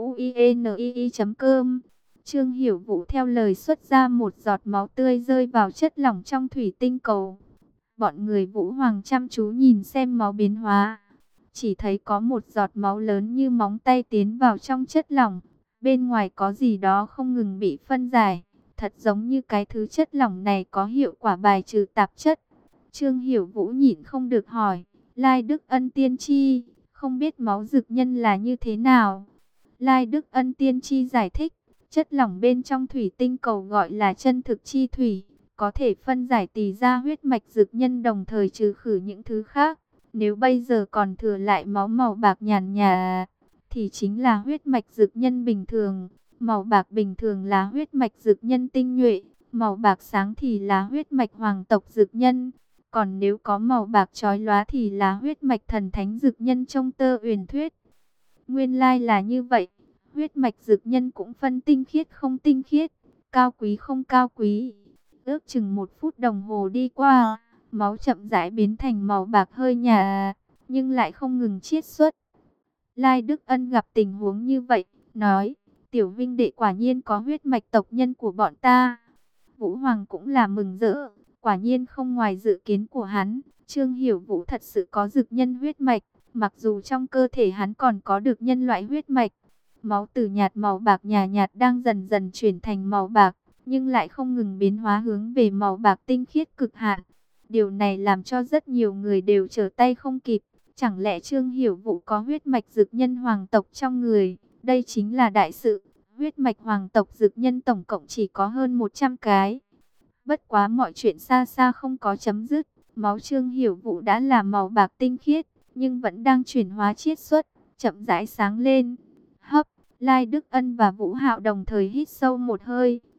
tauinii chấm com. Trương Hiểu Vũ theo lời xuất ra một giọt máu tươi rơi vào chất lỏng trong thủy tinh cầu. Bọn người Vũ Hoàng chăm chú nhìn xem máu biến hóa. Chỉ thấy có một giọt máu lớn như móng tay tiến vào trong chất lỏng. Bên ngoài có gì đó không ngừng bị phân giải. Thật giống như cái thứ chất lỏng này có hiệu quả bài trừ tạp chất. Trương Hiểu Vũ nhịn không được hỏi, Lai Đức Ân tiên tri, không biết máu dực nhân là như thế nào? Lai Đức Ân tiên tri giải thích, chất lỏng bên trong thủy tinh cầu gọi là chân thực chi thủy, có thể phân giải tỳ ra huyết mạch dực nhân đồng thời trừ khử những thứ khác. Nếu bây giờ còn thừa lại máu màu bạc nhàn nhạt, thì chính là huyết mạch dực nhân bình thường. Màu bạc bình thường là huyết mạch dực nhân tinh nhuệ, màu bạc sáng thì là huyết mạch hoàng tộc dực nhân. Còn nếu có màu bạc chói lóa thì là huyết mạch thần thánh dực nhân trong tơ uyển thuyết. Nguyên lai là như vậy, huyết mạch dực nhân cũng phân tinh khiết không tinh khiết, cao quý không cao quý. Ước chừng một phút đồng hồ đi qua, máu chậm rãi biến thành màu bạc hơi nhạt, nhưng lại không ngừng chiết xuất. Lai Đức Ân gặp tình huống như vậy, nói, tiểu vinh đệ quả nhiên có huyết mạch tộc nhân của bọn ta. Vũ Hoàng cũng là mừng rỡ, quả nhiên không ngoài dự kiến của hắn, Trương Hiểu Vũ thật sự có dực nhân huyết mạch, mặc dù trong cơ thể hắn còn có được nhân loại huyết mạch. Máu từ nhạt màu bạc nhạt nhạt đang dần dần chuyển thành màu bạc, nhưng lại không ngừng biến hóa hướng về màu bạc tinh khiết cực hạn. Điều này làm cho rất nhiều người đều trở tay không kịp, chẳng lẽ Trương Hiểu Vũ có huyết mạch dực nhân hoàng tộc trong người? Đây chính là đại sự, huyết mạch hoàng tộc dực nhân tổng cộng chỉ có hơn một trăm cái. Bất quá mọi chuyện xa xa không có chấm dứt, máu Trương Hiểu Vũ đã là màu bạc tinh khiết, nhưng vẫn đang chuyển hóa chiết xuất, chậm rãi sáng lên. Hấp, Lai Đức Ân và Vũ Hạo đồng thời hít sâu một hơi,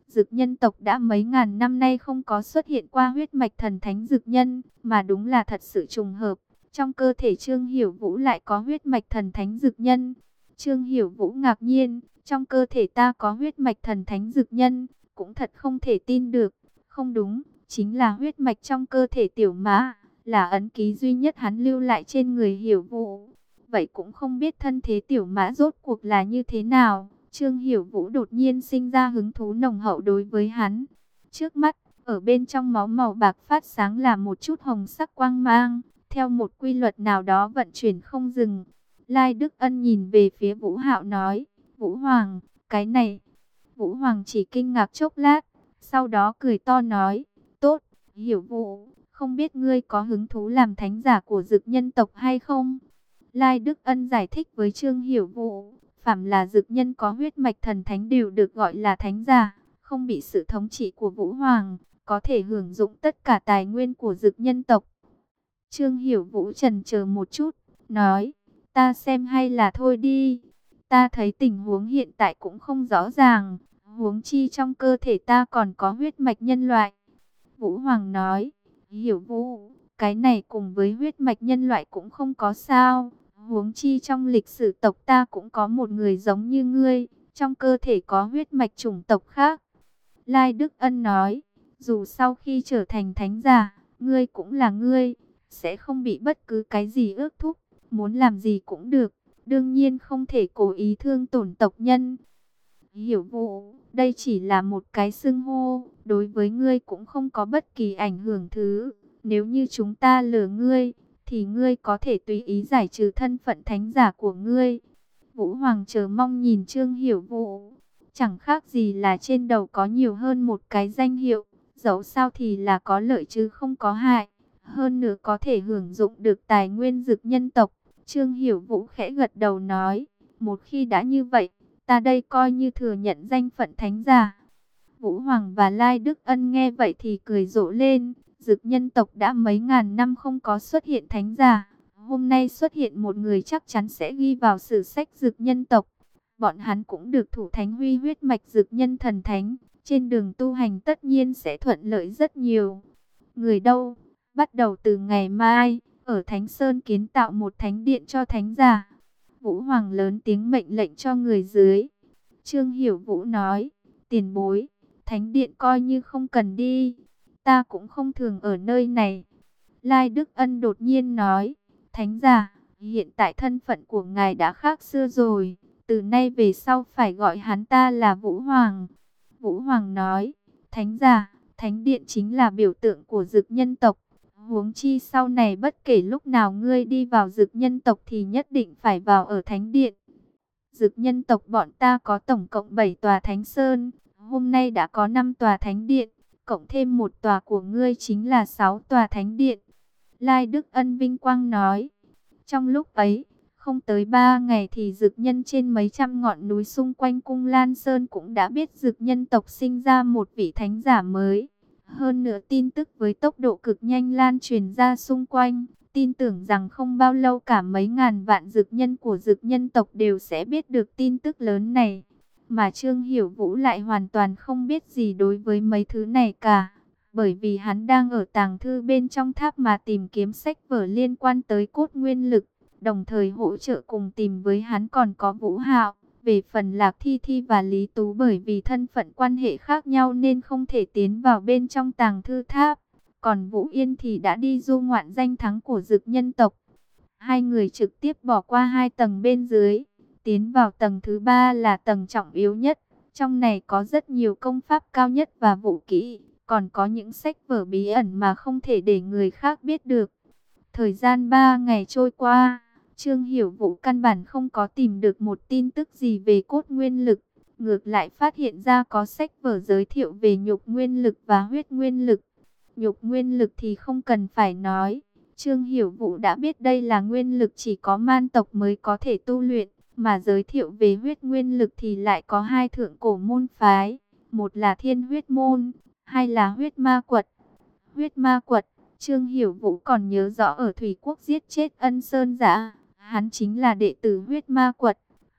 Dực nhân tộc đã mấy ngàn năm nay không có xuất hiện qua huyết mạch thần thánh dực nhân, mà đúng là thật sự trùng hợp. Trong cơ thể Trương Hiểu Vũ lại có huyết mạch thần thánh dực nhân. Trương Hiểu Vũ ngạc nhiên, trong cơ thể ta có huyết mạch thần thánh dực nhân, cũng thật không thể tin được. Không đúng, chính là huyết mạch trong cơ thể Tiểu Mã, là ấn ký duy nhất hắn lưu lại trên người Hiểu Vũ. Vậy cũng không biết thân thế Tiểu Mã rốt cuộc là như thế nào. Trương Hiểu Vũ đột nhiên sinh ra hứng thú nồng hậu đối với hắn. Trước mắt, ở bên trong máu màu bạc phát sáng là một chút hồng sắc quang mang, theo một quy luật nào đó vận chuyển không dừng. Lai Đức Ân nhìn về phía Vũ Hạo nói, Vũ Hoàng, cái này. Vũ Hoàng chỉ kinh ngạc chốc lát, sau đó cười to nói, tốt, Hiểu Vũ, không biết ngươi có hứng thú làm thánh giả của dực nhân tộc hay không? Lai Đức Ân giải thích với Trương Hiểu Vũ, phàm là dực nhân có huyết mạch thần thánh đều được gọi là thánh giả, không bị sự thống trị của Vũ Hoàng, có thể hưởng dụng tất cả tài nguyên của dực nhân tộc. Trương Hiểu Vũ chần chờ một chút, nói, ta xem hay là thôi đi, ta thấy tình huống hiện tại cũng không rõ ràng, huống chi trong cơ thể ta còn có huyết mạch nhân loại. Vũ Hoàng nói, Hiểu Vũ, cái này cùng với huyết mạch nhân loại cũng không có sao, huống chi trong lịch sử tộc ta cũng có một người giống như ngươi, trong cơ thể có huyết mạch chủng tộc khác. Lai Đức Ân nói, dù sau khi trở thành thánh giả, ngươi cũng là ngươi, sẽ không bị bất cứ cái gì ước thúc, muốn làm gì cũng được, đương nhiên không thể cố ý thương tổn tộc nhân. Hiểu Vũ, đây chỉ là một cái xưng hô, đối với ngươi cũng không có bất kỳ ảnh hưởng thứ. Nếu như chúng ta lừa ngươi, thì ngươi có thể tùy ý giải trừ thân phận thánh giả của ngươi. Vũ Hoàng chờ mong nhìn Trương Hiểu Vũ, chẳng khác gì là trên đầu có nhiều hơn một cái danh hiệu, dẫu sao thì là có lợi chứ không có hại. Hơn nữa có thể hưởng dụng được tài nguyên dực nhân tộc. Trương Hiểu Vũ khẽ gật đầu nói, một khi đã như vậy, ta đây coi như thừa nhận danh phận thánh giả. Vũ Hoàng và Lai Đức Ân nghe vậy thì cười rộ lên, dực nhân tộc đã mấy ngàn năm không có xuất hiện thánh giả. Hôm nay xuất hiện một người chắc chắn sẽ ghi vào sử sách dực nhân tộc. Bọn hắn cũng được thủ thánh huy huyết mạch dực nhân thần thánh, trên đường tu hành tất nhiên sẽ thuận lợi rất nhiều. Người đâu? Bắt đầu từ ngày mai, ở Thánh Sơn kiến tạo một thánh điện cho thánh giả. Vũ Hoàng lớn tiếng mệnh lệnh cho người dưới. Trương Hiểu Vũ nói, tiền bối, thánh điện coi như không cần đi, ta cũng không thường ở nơi này. Lai Đức Ân đột nhiên nói, thánh giả, hiện tại thân phận của ngài đã khác xưa rồi, từ nay về sau phải gọi hắn ta là Vũ Hoàng. Vũ Hoàng nói, thánh giả, thánh điện chính là biểu tượng của dực nhân tộc. Huống chi sau này bất kể lúc nào ngươi đi vào dực nhân tộc thì nhất định phải vào ở thánh điện. Dực nhân tộc bọn ta có tổng cộng bảy tòa thánh sơn, hôm nay đã có năm tòa thánh điện, cộng thêm một tòa của ngươi chính là sáu tòa thánh điện. Lai Đức Ân vinh quang nói, trong lúc ấy, không tới ba ngày thì dực nhân trên mấy trăm ngọn núi xung quanh Cung Lan Sơn cũng đã biết dực nhân tộc sinh ra một vị thánh giả mới. Hơn nữa tin tức với tốc độ cực nhanh lan truyền ra xung quanh, tin tưởng rằng không bao lâu cả mấy ngàn vạn dực nhân của dực nhân tộc đều sẽ biết được tin tức lớn này. Mà Trương Hiểu Vũ lại hoàn toàn không biết gì đối với mấy thứ này cả, bởi vì hắn đang ở tàng thư bên trong tháp mà tìm kiếm sách vở liên quan tới cốt nguyên lực, đồng thời hỗ trợ cùng tìm với hắn còn có Vũ Hạo. Về phần Lạc Thi Thi và Lý Tú bởi vì thân phận quan hệ khác nhau nên không thể tiến vào bên trong tàng thư tháp. Còn Vũ Yên thì đã đi du ngoạn danh thắng của dực nhân tộc. Hai người trực tiếp bỏ qua hai tầng bên dưới, tiến vào tầng thứ ba là tầng trọng yếu nhất. Trong này có rất nhiều công pháp cao nhất và vũ kỹ, còn có những sách vở bí ẩn mà không thể để người khác biết được. Thời gian ba ngày trôi qua, Trương Hiểu Vũ căn bản không có tìm được một tin tức gì về cốt nguyên lực. Ngược lại phát hiện ra có sách vở giới thiệu về nhục nguyên lực và huyết nguyên lực. Nhục nguyên lực thì không cần phải nói. Trương Hiểu Vũ đã biết đây là nguyên lực chỉ có man tộc mới có thể tu luyện. Mà giới thiệu về huyết nguyên lực thì lại có hai thượng cổ môn phái. Một là thiên huyết môn, hai là huyết ma quật. Huyết ma quật, Trương Hiểu Vũ còn nhớ rõ ở Thủy Quốc giết chết Ân Sơn Giả. Hắn chính là đệ tử huyết ma quật.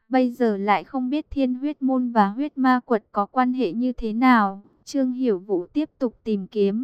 bây giờ lại không biết Thiên Huyết Môn và Huyết Ma Quật có quan hệ như thế nào. Trương Hiểu Vũ tiếp tục tìm kiếm.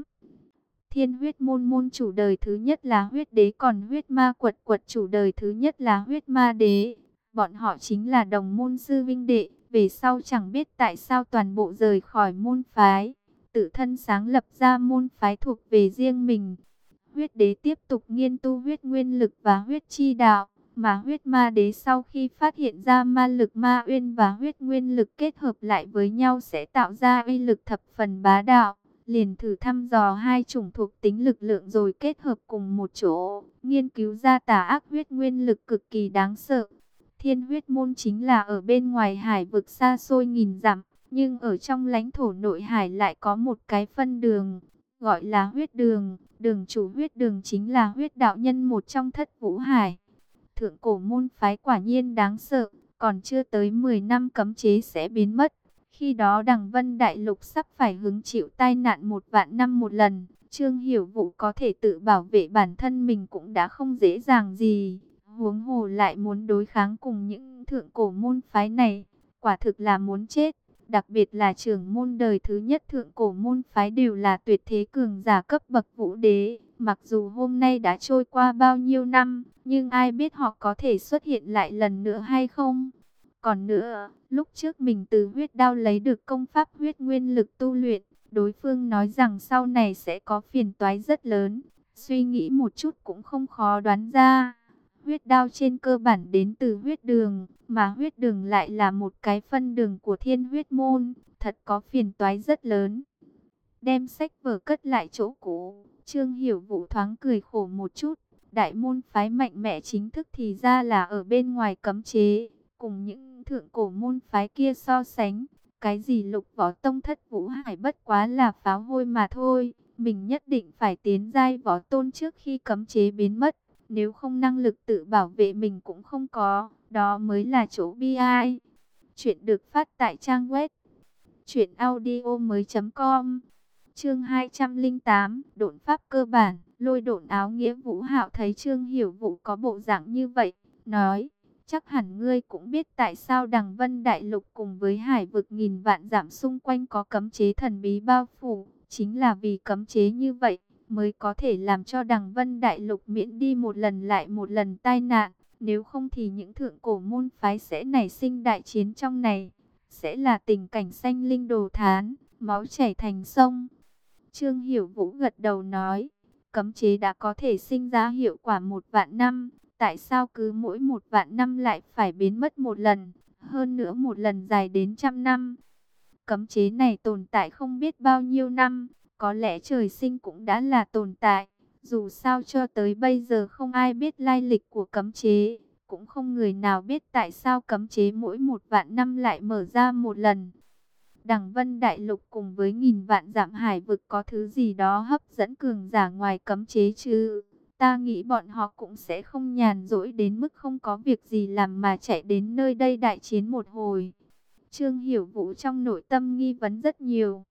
Thiên Huyết Môn môn chủ đời thứ nhất là Huyết Đế, còn Huyết Ma Quật quật chủ đời thứ nhất là Huyết Ma Đế. Bọn họ chính là đồng môn sư vinh đệ, về sau chẳng biết tại sao toàn bộ rời khỏi môn phái, tự thân sáng lập ra môn phái thuộc về riêng mình. Huyết Đế tiếp tục nghiên tu huyết nguyên lực và huyết chi đạo, mà Huyết Ma Đế sau khi phát hiện ra ma lực ma uyên và huyết nguyên lực kết hợp lại với nhau sẽ tạo ra uy lực thập phần bá đạo, liền thử thăm dò hai chủng thuộc tính lực lượng rồi kết hợp cùng một chỗ, nghiên cứu ra tà ác huyết nguyên lực cực kỳ đáng sợ. Thiên Huyết Môn chính là ở bên ngoài hải vực xa xôi nghìn dặm, nhưng ở trong lãnh thổ nội hải lại có một cái phân đường, gọi là huyết đường. Đường chủ huyết đường chính là huyết đạo nhân, một trong thất vũ hải. Thượng cổ môn phái quả nhiên đáng sợ, còn chưa tới mười năm cấm chế sẽ biến mất. Khi đó Đằng Vân Đại Lục sắp phải hứng chịu tai nạn một vạn năm một lần. Trương Hiểu Vũ có thể tự bảo vệ bản thân mình cũng đã không dễ dàng gì, huống hồ lại muốn đối kháng cùng những thượng cổ môn phái này, quả thực là muốn chết. Đặc biệt là trưởng môn đời thứ nhất thượng cổ môn phái đều là tuyệt thế cường giả cấp bậc vũ đế. Mặc dù hôm nay đã trôi qua bao nhiêu năm, nhưng ai biết họ có thể xuất hiện lại lần nữa hay không. Còn nữa, lúc trước mình từ huyết đao lấy được công pháp huyết nguyên lực tu luyện, đối phương nói rằng sau này sẽ có phiền toái rất lớn. Suy nghĩ một chút cũng không khó đoán ra. Huyết đao trên cơ bản đến từ huyết đường, mà huyết đường lại là một cái phân đường của Thiên Huyết Môn, thật có phiền toái rất lớn. Đem sách vở cất lại chỗ cũ, Trương Hiểu Vũ thoáng cười khổ một chút. Đại môn phái mạnh mẽ chính thức thì ra là ở bên ngoài cấm chế, cùng những thượng cổ môn phái kia so sánh, cái gì Lục Võ Tông thất vũ hải bất quá là pháo hôi mà thôi. Mình nhất định phải tiến giai võ tôn trước khi cấm chế biến mất. Nếu không năng lực tự bảo vệ mình cũng không có, đó mới là chỗ bi ai. Chuyện được phát tại trang web truyện audio mới chấm com. Chương hai trăm lẻ tám, độn pháp cơ bản, lôi độn áo nghĩa. Vũ Hạo thấy Trương Hiểu Vũ có bộ dạng như vậy, nói: chắc hẳn ngươi cũng biết tại sao Đằng Vân Đại Lục cùng với hải vực nghìn vạn dặm xung quanh có cấm chế thần bí bao phủ, chính là vì cấm chế như vậy mới có thể làm cho Đằng Vân Đại Lục miễn đi một lần lại một lần tai nạn. Nếu không thì những thượng cổ môn phái sẽ nảy sinh đại chiến trong này, sẽ là tình cảnh sanh linh đồ thán, máu chảy thành sông. Trương Hiểu Vũ gật đầu nói: cấm chế đã có thể sinh ra hiệu quả một vạn năm, tại sao cứ mỗi một vạn năm lại phải biến mất một lần, hơn nữa một lần dài đến trăm năm? Cấm chế này tồn tại không biết bao nhiêu năm, có lẽ trời sinh cũng đã là tồn tại. Dù sao cho tới bây giờ không ai biết lai lịch của cấm chế, cũng không người nào biết tại sao cấm chế mỗi một vạn năm lại mở ra một lần. Đằng Vân Đại Lục cùng với nghìn vạn dặm hải vực có thứ gì đó hấp dẫn cường giả ngoài cấm chế chứ? Ta nghĩ bọn họ cũng sẽ không nhàn rỗi đến mức không có việc gì làm mà chạy đến nơi đây đại chiến một hồi. Trương Hiểu Vũ trong nội tâm nghi vấn rất nhiều.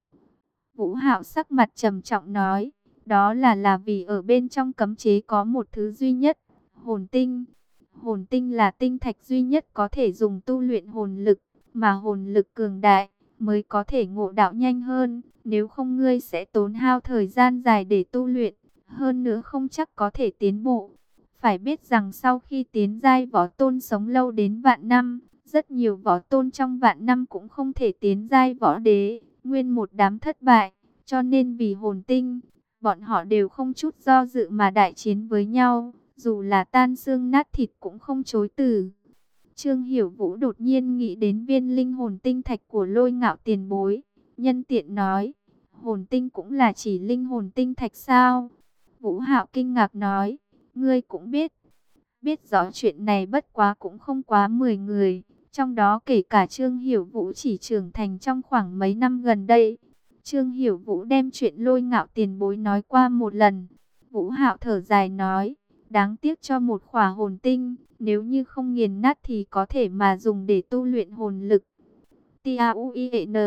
Vũ Hạo sắc mặt trầm trọng nói: đó là là vì ở bên trong cấm chế có một thứ duy nhất, hồn tinh. Hồn tinh là tinh thạch duy nhất có thể dùng tu luyện hồn lực, mà hồn lực cường đại mới có thể ngộ đạo nhanh hơn. Nếu không ngươi sẽ tốn hao thời gian dài để tu luyện, hơn nữa không chắc có thể tiến bộ. Phải biết rằng sau khi tiến giai võ tôn sống lâu đến vạn năm, rất nhiều võ tôn trong vạn năm cũng không thể tiến giai võ đế, nguyên một đám thất bại. Cho nên vì hồn tinh, bọn họ đều không chút do dự mà đại chiến với nhau, dù là tan xương nát thịt cũng không chối từ. Trương Hiểu Vũ đột nhiên nghĩ đến viên linh hồn tinh thạch của Lôi Ngạo tiền bối, nhân tiện nói: hồn tinh cũng là chỉ linh hồn tinh thạch sao? Vũ Hạo kinh ngạc nói: ngươi cũng biết? Biết rõ chuyện này bất quá cũng không quá mười người, trong đó kể cả Trương Hiểu Vũ chỉ trưởng thành trong khoảng mấy năm gần đây. Trương Hiểu Vũ đem chuyện Lôi Ngạo tiền bối nói qua một lần. Vũ Hạo thở dài nói: đáng tiếc cho một khỏa hồn tinh, nếu như không nghiền nát thì có thể mà dùng để tu luyện hồn lực. T A U I E N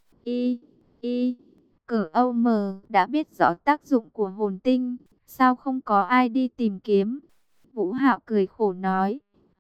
I I Cờ Âu Mờ đã biết rõ tác dụng của hồn tinh, sao không có ai đi tìm kiếm? Vũ Hạo cười khổ nói: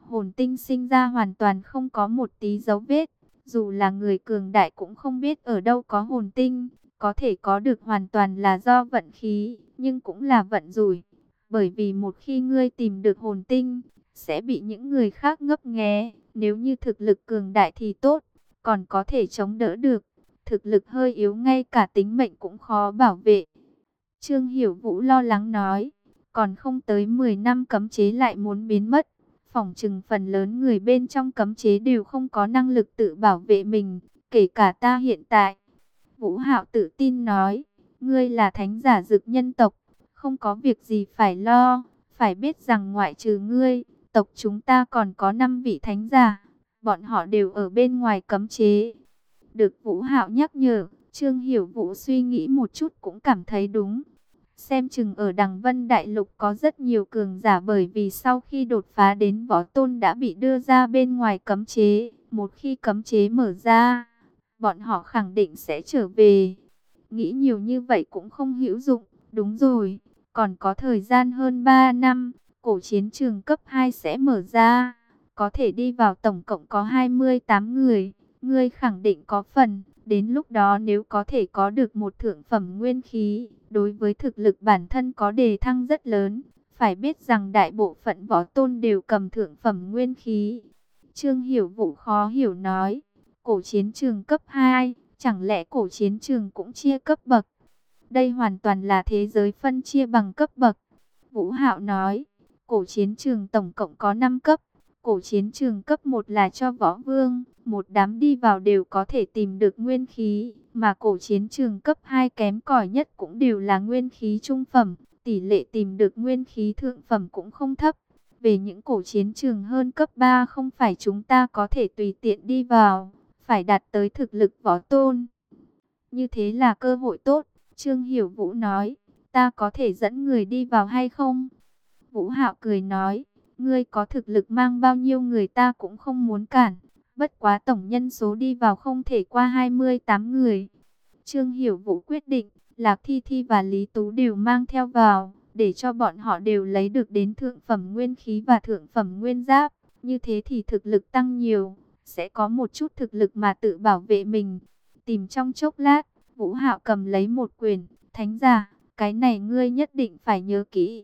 Hồn tinh sinh ra hoàn toàn không có một tí dấu vết. Dù là người cường đại cũng không biết ở đâu có hồn tinh. Có thể có được hoàn toàn là do vận khí, nhưng cũng là vận rủi. Bởi vì một khi ngươi tìm được hồn tinh, sẽ bị những người khác ngấp nghé. Nếu như thực lực cường đại thì tốt, còn có thể chống đỡ được. Thực lực hơi yếu ngay cả tính mệnh cũng khó bảo vệ. Trương Hiểu Vũ lo lắng nói, còn không tới mười năm cấm chế lại muốn biến mất. Phỏng chừng phần lớn người bên trong cấm chế đều không có năng lực tự bảo vệ mình, kể cả ta hiện tại. Vũ Hạo tự tin nói, ngươi là thánh giả dực nhân tộc, không có việc gì phải lo, phải biết rằng ngoại trừ ngươi, tộc chúng ta còn có năm vị thánh giả, bọn họ đều ở bên ngoài cấm chế. Được Vũ Hạo nhắc nhở, Trương Hiểu Vũ suy nghĩ một chút cũng cảm thấy đúng. Xem chừng ở Đằng Vân Đại Lục có rất nhiều cường giả, bởi vì sau khi đột phá đến võ tôn đã bị đưa ra bên ngoài cấm chế. Một khi cấm chế mở ra, bọn họ khẳng định sẽ trở về. Nghĩ nhiều như vậy cũng không hữu dụng. Đúng rồi, còn có thời gian hơn ba năm, cổ chiến trường cấp hai sẽ mở ra. Có thể đi vào tổng cộng có hai mươi tám người. Ngươi khẳng định có phần. Đến lúc đó nếu có thể có được một thượng phẩm nguyên khí, đối với thực lực bản thân có đề thăng rất lớn. Phải biết rằng đại bộ phận võ tôn đều cầm thượng phẩm nguyên khí. Trương Hiểu Vũ khó hiểu nói, cổ chiến trường cấp hai, chẳng lẽ cổ chiến trường cũng chia cấp bậc? Đây hoàn toàn là thế giới phân chia bằng cấp bậc. Vũ Hạo nói, cổ chiến trường tổng cộng có năm cấp. Cổ chiến trường cấp một là cho võ vương, một đám đi vào đều có thể tìm được nguyên khí, mà cổ chiến trường cấp hai kém cỏi nhất cũng đều là nguyên khí trung phẩm, tỷ lệ tìm được nguyên khí thượng phẩm cũng không thấp. Về những cổ chiến trường hơn cấp ba không phải chúng ta có thể tùy tiện đi vào, phải đạt tới thực lực võ tôn. Như thế là cơ hội tốt, Trương Hiểu Vũ nói, ta có thể dẫn người đi vào hay không? Vũ Hạo cười nói, ngươi có thực lực mang bao nhiêu người ta cũng không muốn cản, bất quá tổng nhân số đi vào không thể qua hai mươi tám người. Trương Hiểu Vũ quyết định, Lạc Thi Thi và Lý Tú đều mang theo vào, để cho bọn họ đều lấy được đến thượng phẩm nguyên khí và thượng phẩm nguyên giáp, như thế thì thực lực tăng nhiều, sẽ có một chút thực lực mà tự bảo vệ mình. Tìm trong chốc lát, Vũ Hạo cầm lấy một quyển, thánh giả, cái này ngươi nhất định phải nhớ kỹ.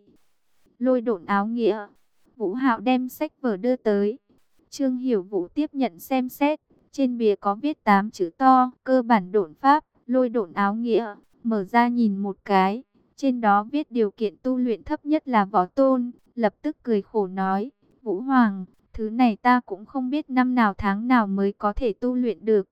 Lôi độn áo nghĩa. Vũ Hạo đem sách vở đưa tới. Trương Hiểu Vũ tiếp nhận xem xét. Trên bìa có viết tám chữ to, cơ bản độn pháp, lôi độn áo nghĩa. Mở ra nhìn một cái. Trên đó viết điều kiện tu luyện thấp nhất là võ tôn. Lập tức cười khổ nói, Vũ Hoàng, thứ này ta cũng không biết năm nào tháng nào mới có thể tu luyện được.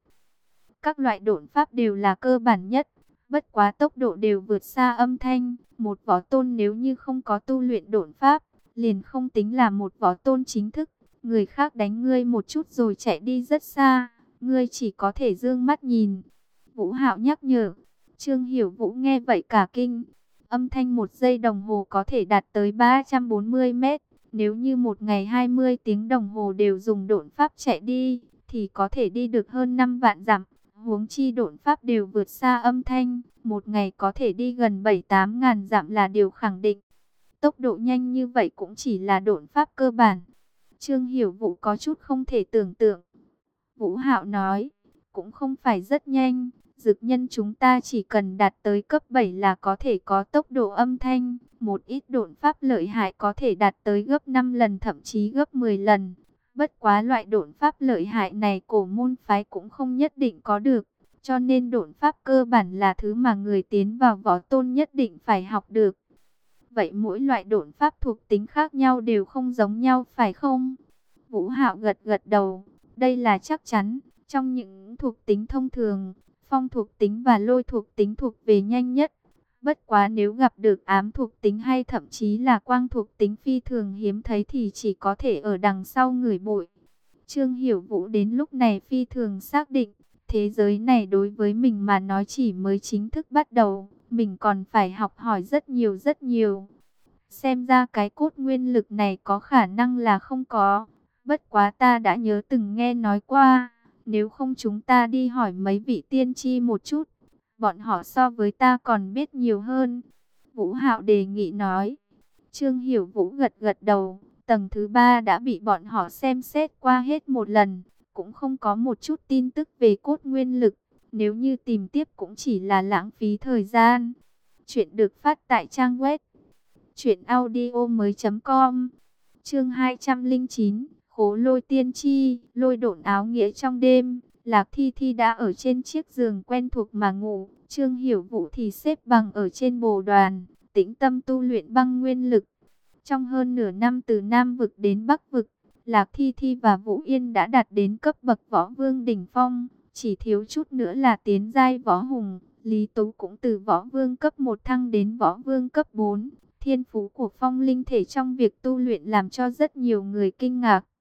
Các loại độn pháp đều là cơ bản nhất. Bất quá tốc độ đều vượt xa âm thanh. Một võ tôn nếu như không có tu luyện độn pháp, liền không tính là một võ tôn chính thức. Người khác đánh ngươi một chút rồi chạy đi rất xa, ngươi chỉ có thể dương mắt nhìn. Vũ Hạo nhắc nhở. Trương Hiểu Vũ nghe vậy cả kinh. Âm thanh một giây đồng hồ có thể đạt tới ba trăm bốn mươi mét. Nếu như một ngày hai mươi tiếng đồng hồ đều dùng độn pháp chạy đi, thì có thể đi được hơn năm vạn dặm. Huống chi độn pháp đều vượt xa âm thanh, một ngày có thể đi gần bảy tám ngàn dặm là điều khẳng định. Tốc độ nhanh như vậy cũng chỉ là độn pháp cơ bản. Trương Hiểu Vũ có chút không thể tưởng tượng. Vũ Hạo nói, cũng không phải rất nhanh, dực nhân chúng ta chỉ cần đạt tới cấp bảy là có thể có tốc độ âm thanh. Một ít độn pháp lợi hại có thể đạt tới gấp năm lần thậm chí gấp mười lần. Bất quá loại độn pháp lợi hại này cổ môn phái cũng không nhất định có được. Cho nên độn pháp cơ bản là thứ mà người tiến vào võ tôn nhất định phải học được. Vậy mỗi loại độn pháp thuộc tính khác nhau đều không giống nhau phải không? Vũ Hạo gật gật đầu. Đây là chắc chắn. Trong những thuộc tính thông thường, phong thuộc tính và lôi thuộc tính thuộc về nhanh nhất. Bất quá nếu gặp được ám thuộc tính hay thậm chí là quang thuộc tính phi thường hiếm thấy thì chỉ có thể ở đằng sau người bội. Trương Hiểu Vũ đến lúc này phi thường xác định, thế giới này đối với mình mà nói chỉ mới chính thức bắt đầu, mình còn phải học hỏi rất nhiều rất nhiều. Xem ra cái cốt nguyên lực này có khả năng là không có, bất quá ta đã nhớ từng nghe nói qua, nếu không chúng ta đi hỏi mấy vị tiên tri một chút. Bọn họ so với ta còn biết nhiều hơn. Vũ Hạo đề nghị nói. Trương Hiểu Vũ gật gật đầu. tầng thứ ba đã bị bọn họ xem xét qua hết một lần, cũng không có một chút tin tức về cốt nguyên lực. Nếu như tìm tiếp cũng chỉ là lãng phí thời gian. Chuyện được phát tại trang web truyện audio mới chấm com. Chương hai trăm lẻ chín, Khố Lôi Tiên Chi, lôi độn áo nghĩa trong đêm. Lạc Thi Thi đã ở trên chiếc giường quen thuộc mà ngủ, Trương Hiểu Vũ thì xếp bằng ở trên bồ đoàn, tĩnh tâm tu luyện băng nguyên lực. Trong hơn nửa năm từ Nam vực đến Bắc vực, Lạc Thi Thi và Vũ Yên đã đạt đến cấp bậc võ vương đỉnh phong, chỉ thiếu chút nữa là tiến giai võ hùng. Lý Tú cũng từ võ vương cấp một thăng đến võ vương cấp bốn. Thiên phú của phong linh thể trong việc tu luyện làm cho rất nhiều người kinh ngạc.